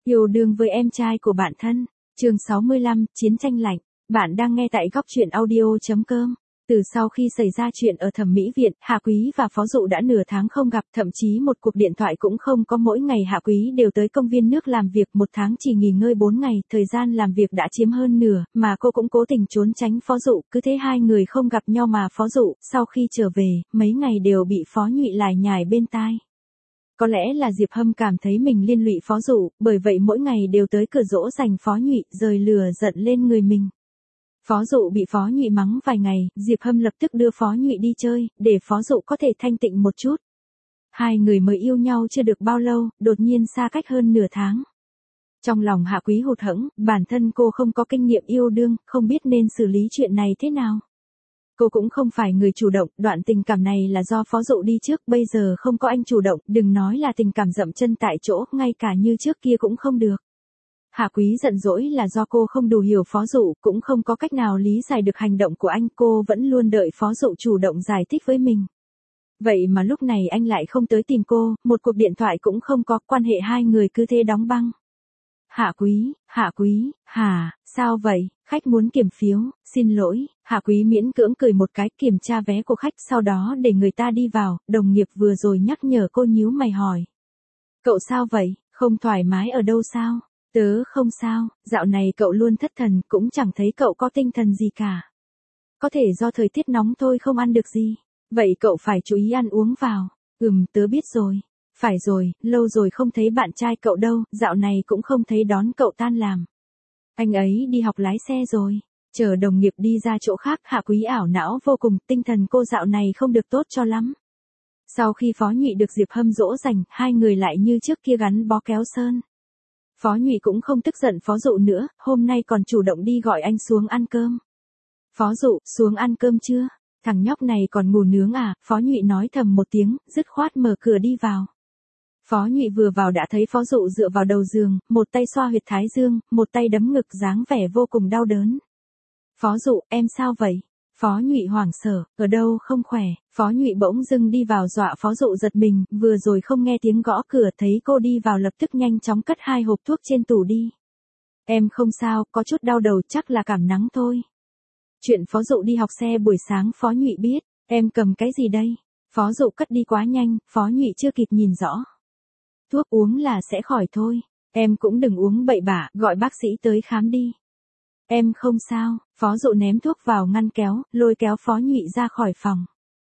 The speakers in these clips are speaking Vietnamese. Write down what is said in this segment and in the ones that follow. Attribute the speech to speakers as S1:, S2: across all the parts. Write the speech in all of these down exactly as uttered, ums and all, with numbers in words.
S1: Yêu đương với em trai của bạn thân. Chương sáu mươi lăm, Chiến tranh lạnh. Bạn đang nghe tại góc truyện audio chấm com. Từ sau khi xảy ra chuyện ở thẩm mỹ viện, Hạ Quý và Phó Dụ đã nửa tháng không gặp, thậm chí một cuộc điện thoại cũng không có. Mỗi ngày Hạ Quý đều tới công viên nước làm việc, một tháng chỉ nghỉ ngơi bốn ngày, thời gian làm việc đã chiếm hơn nửa, mà cô cũng cố tình trốn tránh Phó Dụ, cứ thế hai người không gặp nhau. Mà Phó Dụ, sau khi trở về, mấy ngày đều bị Phó Nhụy lải nhải bên tai. Có lẽ là Diệp Hâm cảm thấy mình liên lụy Phó Dụ, bởi vậy mỗi ngày đều tới cửa dỗ dành Phó Nhụy, rời lửa giận lên người mình. Phó Dụ bị Phó Nhụy mắng vài ngày, Diệp Hâm lập tức đưa Phó Nhụy đi chơi, để Phó Dụ có thể thanh tịnh một chút. Hai người mới yêu nhau chưa được bao lâu, đột nhiên xa cách hơn nửa tháng. Trong lòng Hạ Quý hụt hẫng, bản thân cô không có kinh nghiệm yêu đương, không biết nên xử lý chuyện này thế nào. Cô cũng không phải người chủ động, đoạn tình cảm này là do Phó Dụ đi trước, bây giờ không có anh chủ động, đừng nói là tình cảm dậm chân tại chỗ, ngay cả như trước kia cũng không được. Hạ Quý giận dỗi là do cô không đủ hiểu Phó Dụ, cũng không có cách nào lý giải được hành động của anh, cô vẫn luôn đợi Phó Dụ chủ động giải thích với mình. Vậy mà lúc này anh lại không tới tìm cô, một cuộc điện thoại cũng không có, quan hệ hai người cứ thế đóng băng. Hạ Quý, Hạ Quý, hả, sao vậy, khách muốn kiểm phiếu, xin lỗi, Hạ Quý miễn cưỡng cười một cái, kiểm tra vé của khách, sau đó để người ta đi vào, đồng nghiệp vừa rồi nhắc nhở cô nhíu mày hỏi. Cậu sao vậy, không thoải mái ở đâu sao? Tớ không sao, dạo này cậu luôn thất thần, cũng chẳng thấy cậu có tinh thần gì cả. Có thể do thời tiết nóng thôi, không ăn được gì. Vậy cậu phải chú ý ăn uống vào. Ừm, tớ biết rồi. Phải rồi, lâu rồi không thấy bạn trai cậu đâu, dạo này cũng không thấy đón cậu tan làm. Anh ấy đi học lái xe rồi. Chờ đồng nghiệp đi ra chỗ khác, Hạ Quý ảo não vô cùng, tinh thần cô dạo này không được tốt cho lắm. Sau khi Phó Nhụy được Diệp Hâm dỗ dành, hai người lại như trước kia gắn bó kéo sơn. Phó Nhụy cũng không tức giận Phó Dụ nữa, hôm nay còn chủ động đi gọi anh xuống ăn cơm. Phó Dụ, xuống ăn cơm chưa? Thằng nhóc này còn ngủ nướng à? Phó Nhụy nói thầm một tiếng, dứt khoát mở cửa đi vào. Phó Nhụy vừa vào đã thấy Phó Dụ dựa vào đầu giường, một tay xoa huyệt thái dương, một tay đấm ngực, dáng vẻ vô cùng đau đớn. Phó Dụ, em sao vậy? Phó Nhụy hoảng sợ, ở đâu không khỏe? Phó Nhụy bỗng dưng đi vào dọa Phó Dụ giật mình, vừa rồi không nghe tiếng gõ cửa, thấy cô đi vào lập tức nhanh chóng cất hai hộp thuốc trên tủ đi. Em không sao, có chút đau đầu, chắc là cảm nắng thôi. Chuyện Phó Dụ đi học xe buổi sáng Phó Nhụy biết, em cầm cái gì đây? Phó Dụ cất đi quá nhanh, Phó Nhụy chưa kịp nhìn rõ. Thuốc uống là sẽ khỏi thôi, em cũng đừng uống bậy bạ, gọi bác sĩ tới khám đi. Em không sao, Phó Dụ ném thuốc vào ngăn kéo, lôi kéo Phó Nhụy ra khỏi phòng.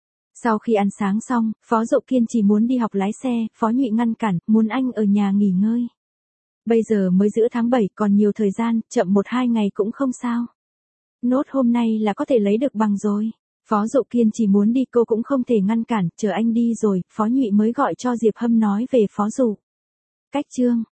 S1: Sau khi ăn sáng xong, Phó Dụ kiên trì muốn đi học lái xe, Phó Nhụy ngăn cản, muốn anh ở nhà nghỉ ngơi. Bây giờ mới giữa tháng bảy, còn nhiều thời gian, chậm một hai ngày cũng không sao. Nốt hôm nay là có thể lấy được bằng rồi. Phó Dụ kiên trì muốn đi, cô cũng không thể ngăn cản, chờ anh đi rồi, Phó Nhụy mới gọi cho Diệp Hâm nói về Phó Dụ. Cách chương.